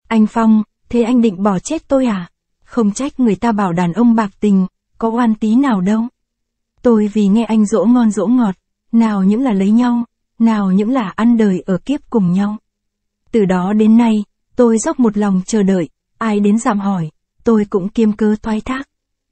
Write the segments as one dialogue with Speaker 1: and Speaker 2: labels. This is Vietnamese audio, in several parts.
Speaker 1: Anh Phong, thế anh định bỏ chết tôi à? Không trách người ta bảo đàn ông bạc tình, có oan tí nào đâu. Tôi vì nghe anh dỗ ngon dỗ ngọt, nào những là lấy nhau, nào những là ăn đời ở kiếp cùng nhau. Từ đó đến nay, tôi dốc một lòng chờ đợi, ai đến dạm hỏi, tôi cũng kiêm cớ thoái thác.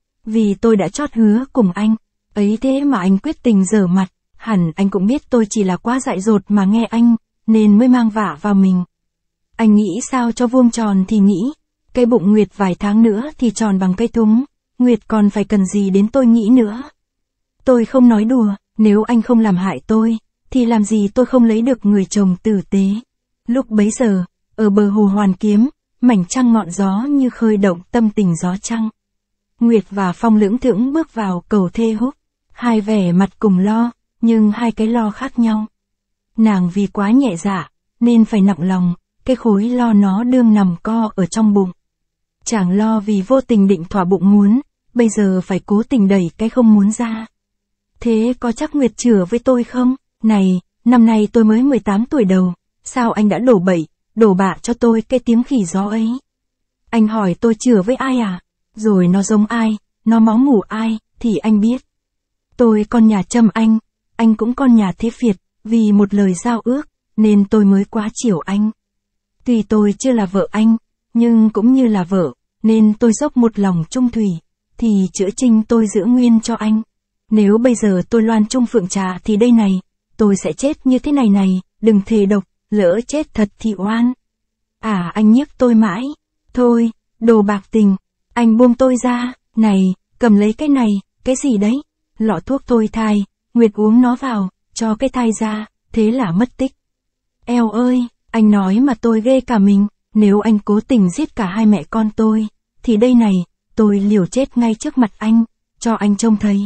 Speaker 1: Vì tôi đã chót hứa cùng anh, ấy thế mà anh quyết tình dở mặt, hẳn anh cũng biết tôi chỉ là quá dại dột mà nghe anh, nên mới mang vả vào mình. Anh nghĩ sao cho vuông tròn thì nghĩ, cái bụng Nguyệt vài tháng nữa thì tròn bằng cây thúng, Nguyệt còn phải cần gì đến tôi nghĩ nữa. Tôi không nói đùa, nếu anh không làm hại tôi, thì làm gì tôi không lấy được người chồng tử tế. Lúc bấy giờ, ở bờ hồ Hoàn Kiếm, mảnh trăng ngọn gió như khơi động tâm tình gió trăng. Nguyệt và Phong lững thững bước vào cầu thê húc, hai vẻ mặt cùng lo, nhưng hai cái lo khác nhau. Nàng vì quá nhẹ dạ, nên phải nặng lòng, cái khối lo nó đương nằm co ở trong bụng. Chàng lo vì vô tình định thỏa bụng muốn, bây giờ phải cố tình đẩy cái không muốn ra. Thế có chắc Nguyệt chửa với tôi không? Này, năm nay tôi mới 18 tuổi đầu, sao anh đã đổ bậy, đổ bạ cho tôi cái tiếng khỉ gió ấy? Anh hỏi tôi chửa với ai à? Rồi nó giống ai, nó máu mủ ai, thì anh biết. Tôi con nhà Trâm anh cũng con nhà Thế Việt, vì một lời giao ước, nên tôi mới quá chiều anh. Tuy tôi chưa là vợ anh, nhưng cũng như là vợ, nên tôi dốc một lòng trung thủy, thì chữa trinh tôi giữ nguyên cho anh. Nếu bây giờ tôi loan trung phượng trà thì đây này, tôi sẽ chết như thế này này, đừng thề độc, lỡ chết thật thì oan. À anh nhiếc tôi mãi, thôi, đồ bạc tình, anh buông tôi ra, này, cầm lấy cái này, cái gì đấy, lọ thuốc thôi thai, Nguyệt uống nó vào, cho cái thai ra, thế là mất tích. Eo ơi, anh nói mà tôi ghê cả mình, nếu anh cố tình giết cả hai mẹ con tôi, thì đây này, tôi liều chết ngay trước mặt anh, cho anh trông thấy.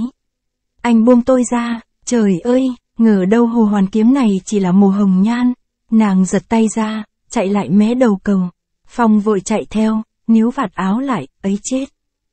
Speaker 1: Anh buông tôi ra, trời ơi, ngờ đâu hồ Hoàn Kiếm này chỉ là mồ hồng nhan. Nàng giật tay ra, chạy lại mé đầu cầu. Phong vội chạy theo, níu vạt áo lại, ấy chết.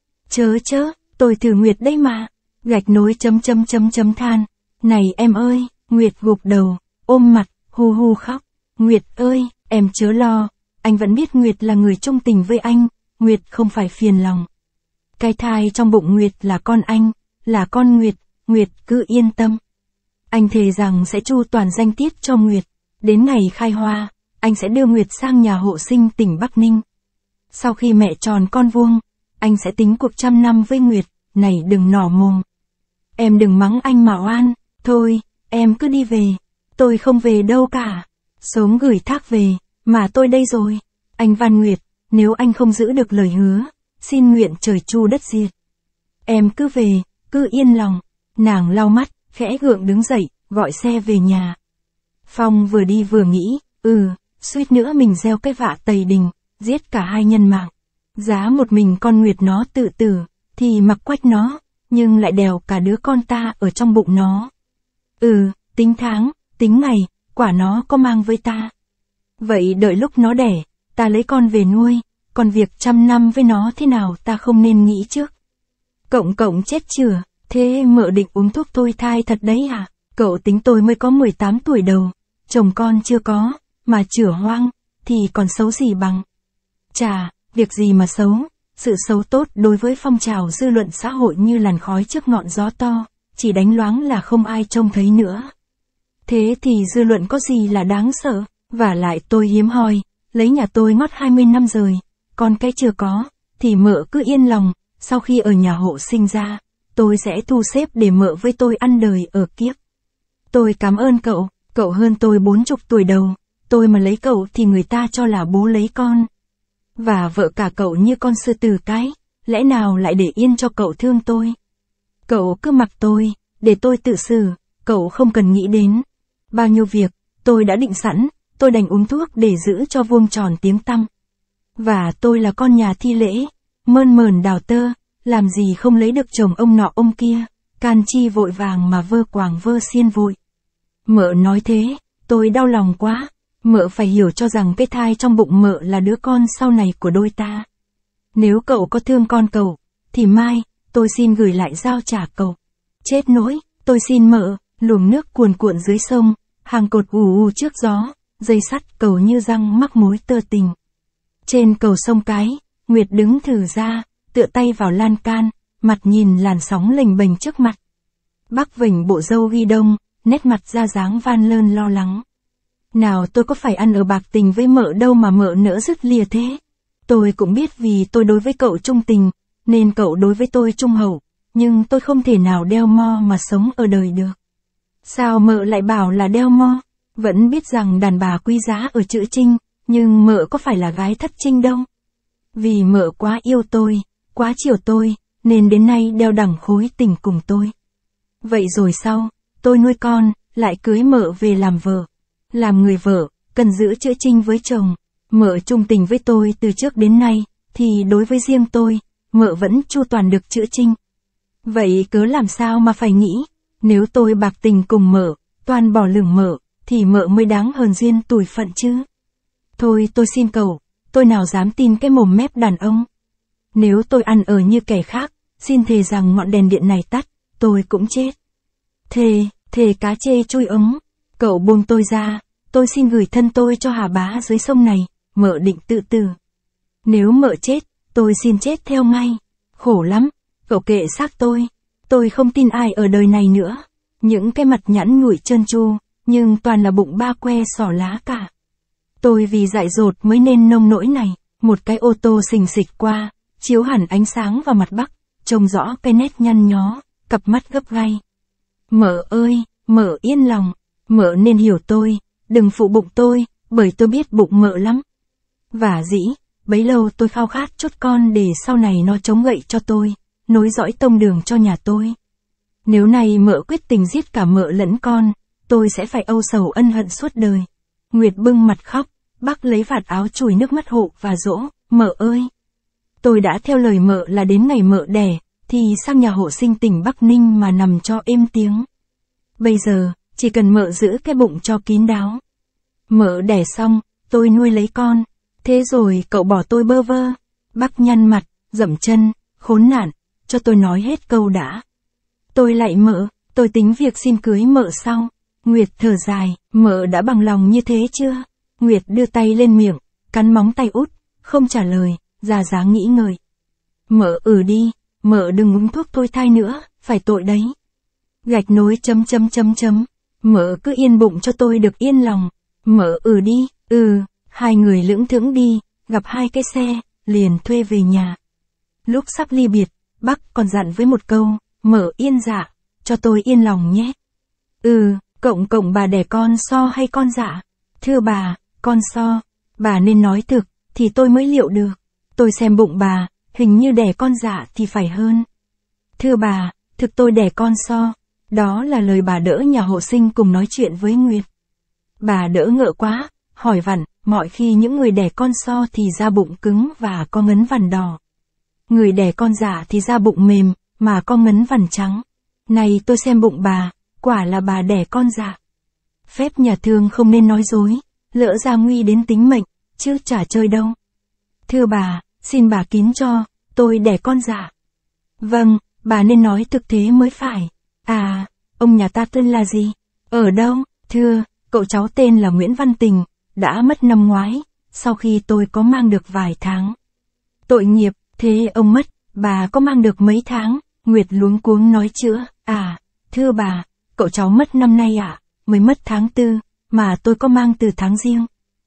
Speaker 1: Chớ, tôi thử Nguyệt đấy mà. Gạch nối chấm than. Này em ơi, Nguyệt gục đầu, ôm mặt, hu hu khóc. Nguyệt ơi, em chớ lo, anh vẫn biết Nguyệt là người trung tình với anh, Nguyệt không phải phiền lòng. Cái thai trong bụng Nguyệt là con anh, là con Nguyệt, Nguyệt cứ yên tâm. Anh thề rằng sẽ chu toàn danh tiết cho Nguyệt, đến ngày khai hoa, anh sẽ đưa Nguyệt sang nhà hộ sinh tỉnh Bắc Ninh. Sau khi mẹ tròn con vuông, anh sẽ tính cuộc 100 năm với Nguyệt, này đừng nỏ mồm. Em đừng mắng anh mà oan, thôi, em cứ đi về, tôi không về đâu cả. Sớm gửi thác về, mà tôi đây rồi. Anh van Nguyệt, nếu anh không giữ được lời hứa, xin nguyện trời chu đất diệt. Em cứ về, cứ yên lòng. Nàng lau mắt, khẽ gượng đứng dậy, gọi xe về nhà. Phong vừa đi vừa nghĩ, suýt nữa mình gieo cái vạ Tây Đình, giết cả hai nhân mạng. Giá một mình con Nguyệt nó tự tử, thì mặc quách nó, nhưng lại đèo cả đứa con ta ở trong bụng nó. Tính tháng, tính ngày, quả nó có mang với ta. Vậy đợi lúc nó đẻ, ta lấy con về nuôi, còn việc 100 năm với nó thế nào ta không nên nghĩ trước. Cộng chết chửa, thế mợ định uống thuốc thôi thai thật đấy à? Cậu tính tôi mới có 18 tuổi đầu, chồng con chưa có, mà chửa hoang, thì còn xấu gì bằng. Chà, việc gì mà xấu, sự xấu tốt đối với phong trào dư luận xã hội như làn khói trước ngọn gió to, chỉ đánh loáng là không ai trông thấy nữa. Thế thì dư luận có gì là đáng sợ, và lại tôi hiếm hoi, lấy nhà tôi ngót 20 năm rồi, còn cái chưa có, thì mợ cứ yên lòng, sau khi ở nhà hộ sinh ra, tôi sẽ thu xếp để mợ với tôi ăn đời ở kiếp. Tôi cảm ơn cậu hơn tôi 40 tuổi đầu, tôi mà lấy cậu thì người ta cho là bố lấy con. Và vợ cả cậu như con sư tử cái, lẽ nào lại để yên cho cậu thương tôi? Cậu cứ mặc tôi, để tôi tự xử, cậu không cần nghĩ đến. Bao nhiêu việc, tôi đã định sẵn, tôi đành uống thuốc để giữ cho vuông tròn tiếng tăm. Và tôi là con nhà Thi Lễ, mơn mởn đào tơ, làm gì không lấy được chồng ông nọ ông kia, can chi vội vàng mà vơ quàng vơ xiên vội. Mợ nói thế, tôi đau lòng quá, mợ phải hiểu cho rằng cái thai trong bụng mợ là đứa con sau này của đôi ta. Nếu cậu có thương con cậu, thì mai, tôi xin gửi lại giao trả cậu. Chết nỗi, tôi xin mợ, luồng nước cuồn cuộn dưới sông, hàng cột ù ù trước gió, dây sắt cầu như răng mắc mối tơ tình. Trên cầu sông Cái, Nguyệt đứng thừ ra, tựa tay vào lan can, mặt nhìn làn sóng lềnh bềnh trước mặt. Bắc vểnh bộ râu ghi đông, nét mặt ra dáng van lơn lo lắng. Nào tôi có phải ăn ở bạc tình với mợ đâu mà mợ nỡ dứt lìa thế. Tôi cũng biết vì tôi đối với cậu trung tình, nên cậu đối với tôi trung hậu, nhưng tôi không thể nào đeo mo mà sống ở đời được. Sao mợ lại bảo là đeo mo? Vẫn biết rằng đàn bà quý giá ở chữ Trinh, nhưng mợ có phải là gái thất Trinh đâu. Vì mợ quá yêu tôi, quá chiều tôi, nên đến nay đeo đẳng khối tình cùng tôi. Vậy rồi sau, tôi nuôi con, lại cưới mợ về làm vợ. Làm người vợ, cần giữ chữ Trinh với chồng. Mợ trung tình với tôi từ trước đến nay, thì đối với riêng tôi, mợ vẫn chu toàn được chữ Trinh. Vậy cớ làm sao mà phải nghĩ, nếu tôi bạc tình cùng mợ, toàn bỏ lửng mợ, thì mợ mới đáng hờn duyên tủi phận chứ. Thôi tôi xin cậu, tôi nào dám tin cái mồm mép đàn ông. Nếu tôi ăn ở như kẻ khác, xin thề rằng ngọn đèn điện này tắt, tôi cũng chết. Thề cá chê trôi ống, cậu buông tôi ra, tôi xin gửi thân tôi cho Hà Bá dưới sông này, mợ định tự tử. Nếu mợ chết, tôi xin chết theo ngay. Khổ lắm, cậu kệ xác tôi không tin ai ở đời này nữa. Những cái mặt nhẵn nhụi trơn tru, nhưng toàn là bụng ba que xỏ lá cả. Tôi vì dại dột mới nên nông nỗi này. Một cái ô tô xình xịch qua, chiếu hẳn ánh sáng vào mặt Bắc, trông rõ cái nét nhăn nhó, cặp mắt gấp gay. Mợ ơi, mợ yên lòng, mợ nên hiểu tôi, đừng phụ bụng tôi, bởi tôi biết bụng mợ lắm. Vả dĩ, bấy lâu tôi khao khát chốt con để sau này nó chống gậy cho tôi, nối dõi tông đường cho nhà tôi. Nếu này mợ quyết tình giết cả mợ lẫn con, tôi sẽ phải âu sầu ân hận suốt đời. Nguyệt bưng mặt khóc, Bắc lấy vạt áo chùi nước mắt hộ và dỗ, mợ ơi. Tôi đã theo lời mợ là đến ngày mợ đẻ, thì sang nhà hộ sinh tỉnh Bắc Ninh mà nằm cho êm tiếng. Bây giờ, chỉ cần mợ giữ cái bụng cho kín đáo. Mợ đẻ xong, tôi nuôi lấy con, thế rồi cậu bỏ tôi bơ vơ. Bắc nhăn mặt, dậm chân, khốn nạn, cho tôi nói hết câu đã. Tôi lạy mợ, tôi tính việc xin cưới mợ sau. Nguyệt thở dài, mợ đã bằng lòng như thế chưa? Nguyệt đưa tay lên miệng, cắn móng tay út, không trả lời, ra dáng nghĩ ngợi. Mợ đi, mợ đừng uống thuốc thôi thai nữa, phải tội đấy. Gạch nối ... Mợ cứ yên bụng cho tôi được yên lòng. Mợ đi, hai người lững thững đi, gặp hai cái xe, liền thuê về nhà. Lúc sắp ly biệt, Bắc còn dặn với một câu, mợ yên dạ, cho tôi yên lòng nhé. Cộng bà đẻ con so hay con dạ? Thưa bà, con so, bà nên nói thực, thì tôi mới liệu được. Tôi xem bụng bà, hình như đẻ con dạ thì phải hơn. Thưa bà, thực tôi đẻ con so. Đó là lời bà đỡ nhà hộ sinh cùng nói chuyện với Nguyệt. Bà đỡ ngợ quá, hỏi vặn, mọi khi những người đẻ con so thì da bụng cứng và có ngấn vằn đỏ. Người đẻ con dạ thì da bụng mềm, mà có ngấn vằn trắng. Này tôi xem bụng bà, quả là bà đẻ con dạ. Phép nhà thương không nên nói dối, lỡ ra nguy đến tính mệnh, chứ chả chơi đâu. Thưa bà, xin bà kín cho, tôi đẻ con dạ. Vâng, bà nên nói thực thế mới phải. À, ông nhà ta tên là gì? Ở đâu? Thưa, cậu cháu tên là Nguyễn Văn Tình, đã mất năm ngoái, sau khi tôi có mang được vài tháng. Tội nghiệp, thế ông mất, bà có mang được mấy tháng? Nguyệt luống cuống nói chữa, thưa bà, cậu cháu mất năm nay mới mất tháng 4, mà tôi có mang từ tháng Giêng.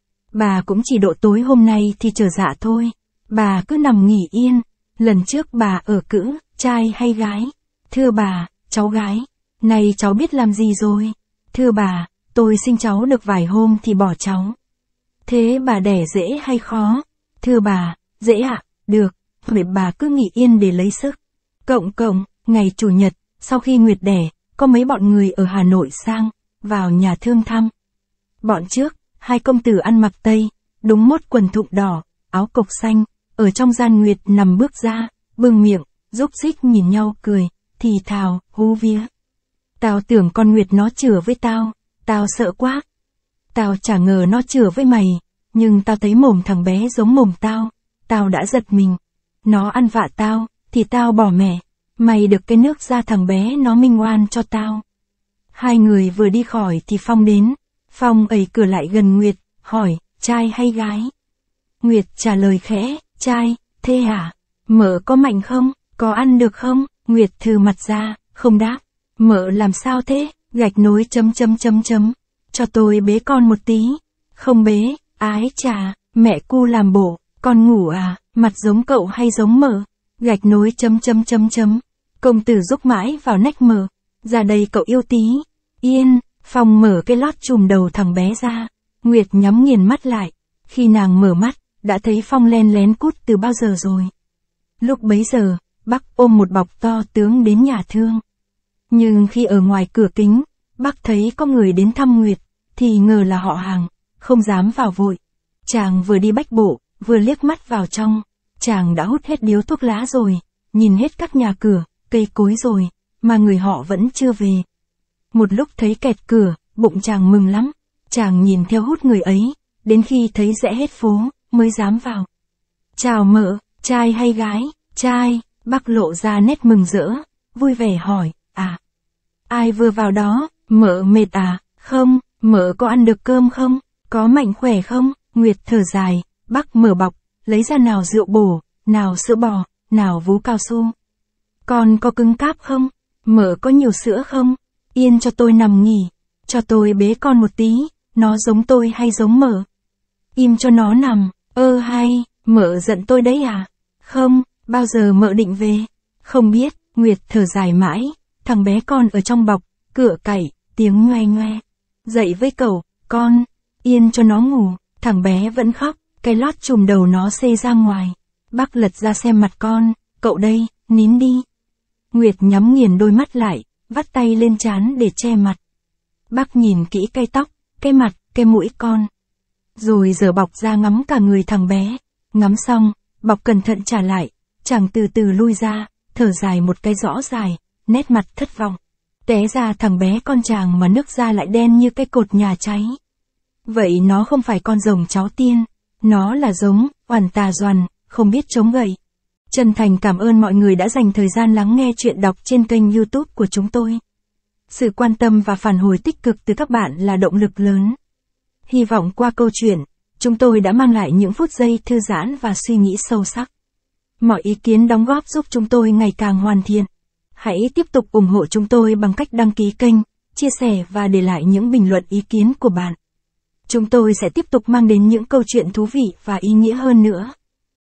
Speaker 1: Bà cũng chỉ độ tối hôm nay thì trở dạ thôi, bà cứ nằm nghỉ yên. Lần trước bà ở cữ, trai hay gái? Thưa bà, cháu gái. Này cháu biết làm gì rồi? Thưa bà, tôi sinh cháu được vài hôm thì bỏ cháu. Thế bà đẻ dễ hay khó? Thưa bà, dễ được, vậy bà cứ nghỉ yên để lấy sức. Cộng, ngày Chủ nhật, sau khi Nguyệt đẻ, có mấy bọn người ở Hà Nội sang, vào nhà thương thăm. Bọn trước, hai công tử ăn mặc tây, đúng mốt quần thụng đỏ, áo cộc xanh, ở trong gian Nguyệt nằm bước ra, bưng miệng, rúc rích nhìn nhau cười, thì thào, hú vía. Tao tưởng con Nguyệt nó chửa với tao sợ quá. Tao chả ngờ nó chửa với mày, nhưng tao thấy mồm thằng bé giống mồm tao đã giật mình. Nó ăn vạ tao, thì tao bỏ mẹ, mày được cái nước ra thằng bé nó minh oan cho tao. Hai người vừa đi khỏi thì Phong đến, Phong ẩy cửa lại gần Nguyệt, hỏi, trai hay gái? Nguyệt trả lời khẽ, trai, thế hả? Mợ có mạnh không? Có ăn được không? Nguyệt thừ mặt ra, không đáp. Mợ làm sao thế? Gạch nối ... Cho tôi bế con một tí. Không bế, ái chà, mẹ cu làm bổ, con ngủ à, mặt giống cậu hay giống mợ? Gạch nối ... Công tử rúc mãi vào nách mợ. Ra đây cậu yêu tí. Yên, Phong mở cái lót chùm đầu thằng bé ra. Nguyệt nhắm nghiền mắt lại. Khi nàng mở mắt, đã thấy Phong len lén cút từ bao giờ rồi. Lúc bấy giờ, bác ôm một bọc to tướng đến nhà thương. Nhưng khi ở ngoài cửa kính, bác thấy có người đến thăm Nguyệt, thì ngờ là họ hàng, không dám vào vội. Chàng vừa đi bách bộ, vừa liếc mắt vào trong. Chàng đã hút hết điếu thuốc lá rồi, nhìn hết các nhà cửa, cây cối rồi, mà người họ vẫn chưa về. Một lúc thấy kẹt cửa, bụng chàng mừng lắm. Chàng nhìn theo hút người ấy, đến khi thấy rẽ hết phố, mới dám vào. Chào mợ, trai hay gái? Trai, bác lộ ra nét mừng rỡ, vui vẻ hỏi, à? Ai vừa vào đó, mợ mệt à? Không, mợ có ăn được cơm không? Có mạnh khỏe không? Nguyệt thở dài, bác mở bọc, lấy ra nào rượu bổ, nào sữa bò, nào vú cao su. Con có cứng cáp không? Mợ có nhiều sữa không? Yên cho tôi nằm nghỉ, cho tôi bế con một tí, nó giống tôi hay giống mợ? Im cho nó nằm, hay, mợ giận tôi đấy à? Không, bao giờ mợ định về? Không biết, Nguyệt thở dài mãi, thằng bé con ở trong bọc, cửa cậy, tiếng ngoe ngoe. Dậy với cậu, con, yên cho nó ngủ, thằng bé vẫn khóc, cái lót chùm đầu nó xê ra ngoài. Bác lật ra xem mặt con, cậu đây, nín đi. Nguyệt nhắm nghiền đôi mắt lại, vắt tay lên trán để che mặt. Bác nhìn kỹ cái tóc, cái mặt, cái mũi con. Rồi giở bọc ra ngắm cả người thằng bé. Ngắm xong, bọc cẩn thận trả lại, chàng từ từ lui ra, thở dài một cái rõ dài, nét mặt thất vọng. Té ra thằng bé con chàng mà nước da lại đen như cái cột nhà cháy. Vậy nó không phải con rồng cháu tiên, nó là giống, oằn tà doằn, không biết chống gậy. Chân thành cảm ơn mọi người đã dành thời gian lắng nghe chuyện đọc trên kênh YouTube của chúng tôi. Sự quan tâm và phản hồi tích cực từ các bạn là động lực lớn. Hy vọng qua câu chuyện, chúng tôi đã mang lại những phút giây thư giãn và suy nghĩ sâu sắc. Mọi ý kiến đóng góp giúp chúng tôi ngày càng hoàn thiện. Hãy tiếp tục ủng hộ chúng tôi bằng cách đăng ký kênh, chia sẻ và để lại những bình luận ý kiến của bạn. Chúng tôi sẽ tiếp tục mang đến những câu chuyện thú vị và ý nghĩa hơn nữa.